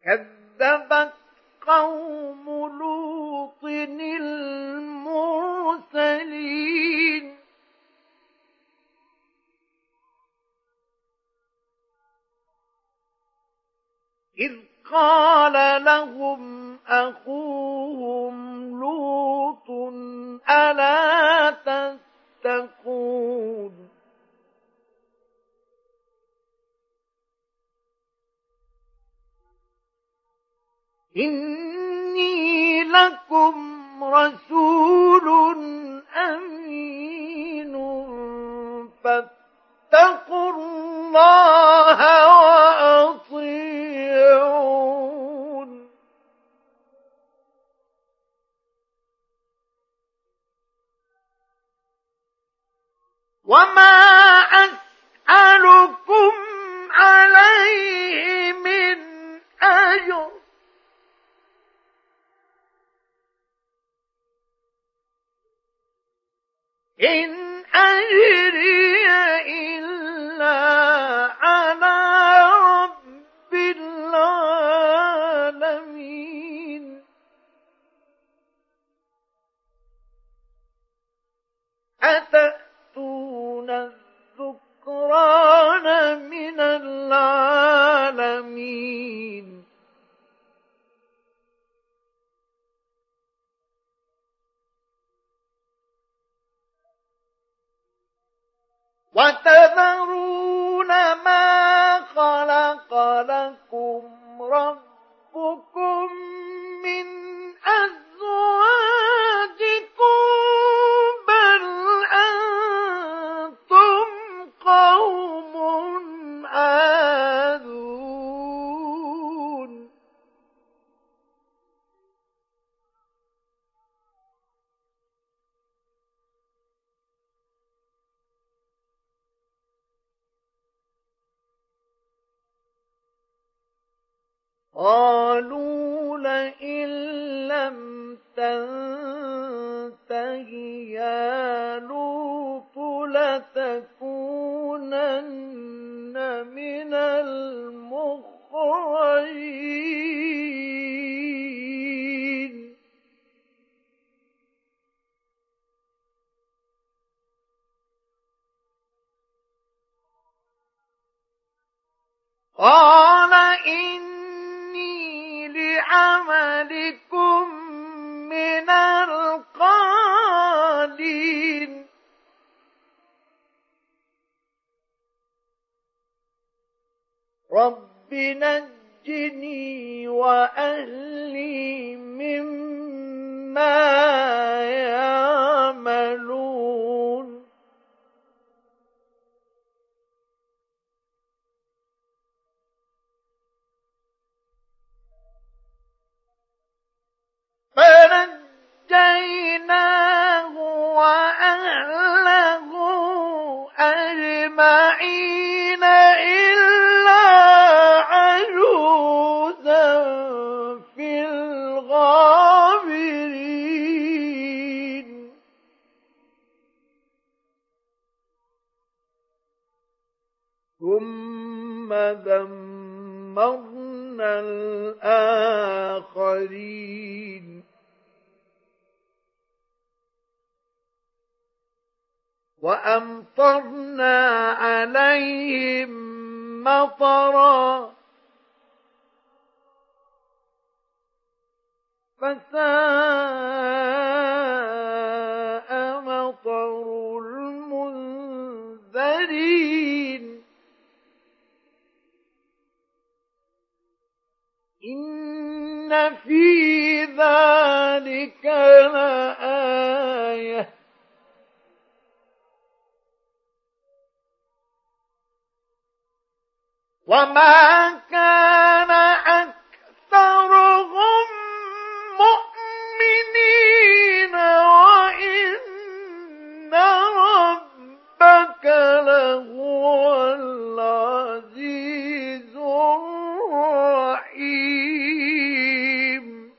كذبت قوم لوط المرسلين إذ قال لهم أخوهم لوط ألا تتقون إني لكم رسول أمين فاتقوا الله وأطيعون وما أسألكم عليه من أجر إن أجري إلا على رب العالمين أتأتون الذكران من العالمين وتذرون ما خلق لكم ربكم من أزواجكم بل أنتم قوم عادون قالوا لئن لم تنته يا لوط لتكونن من المخرجين قال إني لعملكم من القالين رب نجني وأهلي مما يعملون فنجيناه وأهله أجمعين إلا عجوزا في الغابرين ثم دمرنا الآخرين وأمطرنا عليهم مطرا فساء مطر المنذرين إن في ذلك لآية وما كان أكثرهم مؤمنين وإن ربك لهو العزيز الرحيم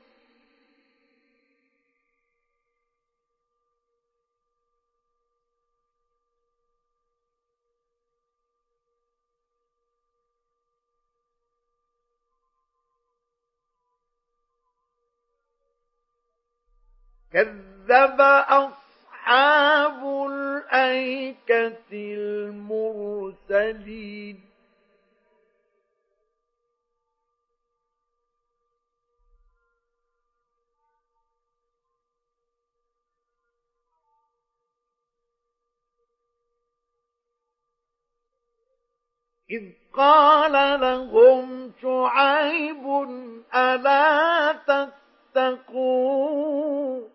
كذب أصحاب الأيكة المرسلين إذ قال لهم شعيب ألا تتقون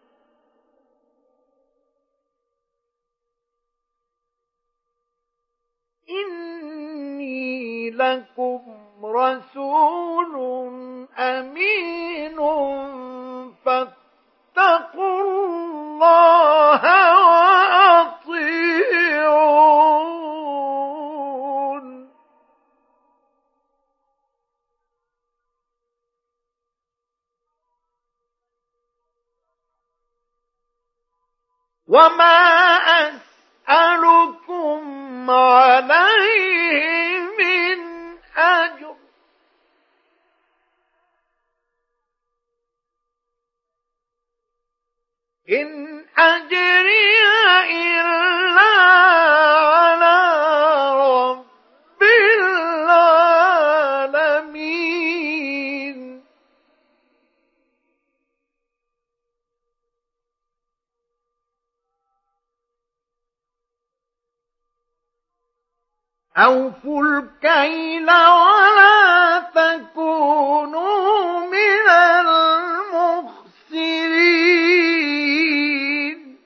إني لكم رسول أمين فاتقوا الله وأطيعون وما أسألكم عليه من أجر إن أجري إلا على رب العالمين أوفوا الكيل ولا تكونوا من المخسرين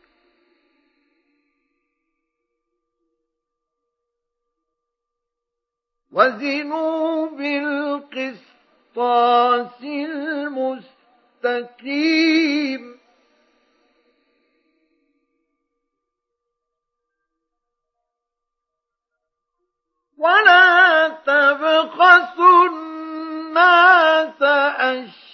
وزنوا بالقسطاس المستقيم ولا تبخسوا الناس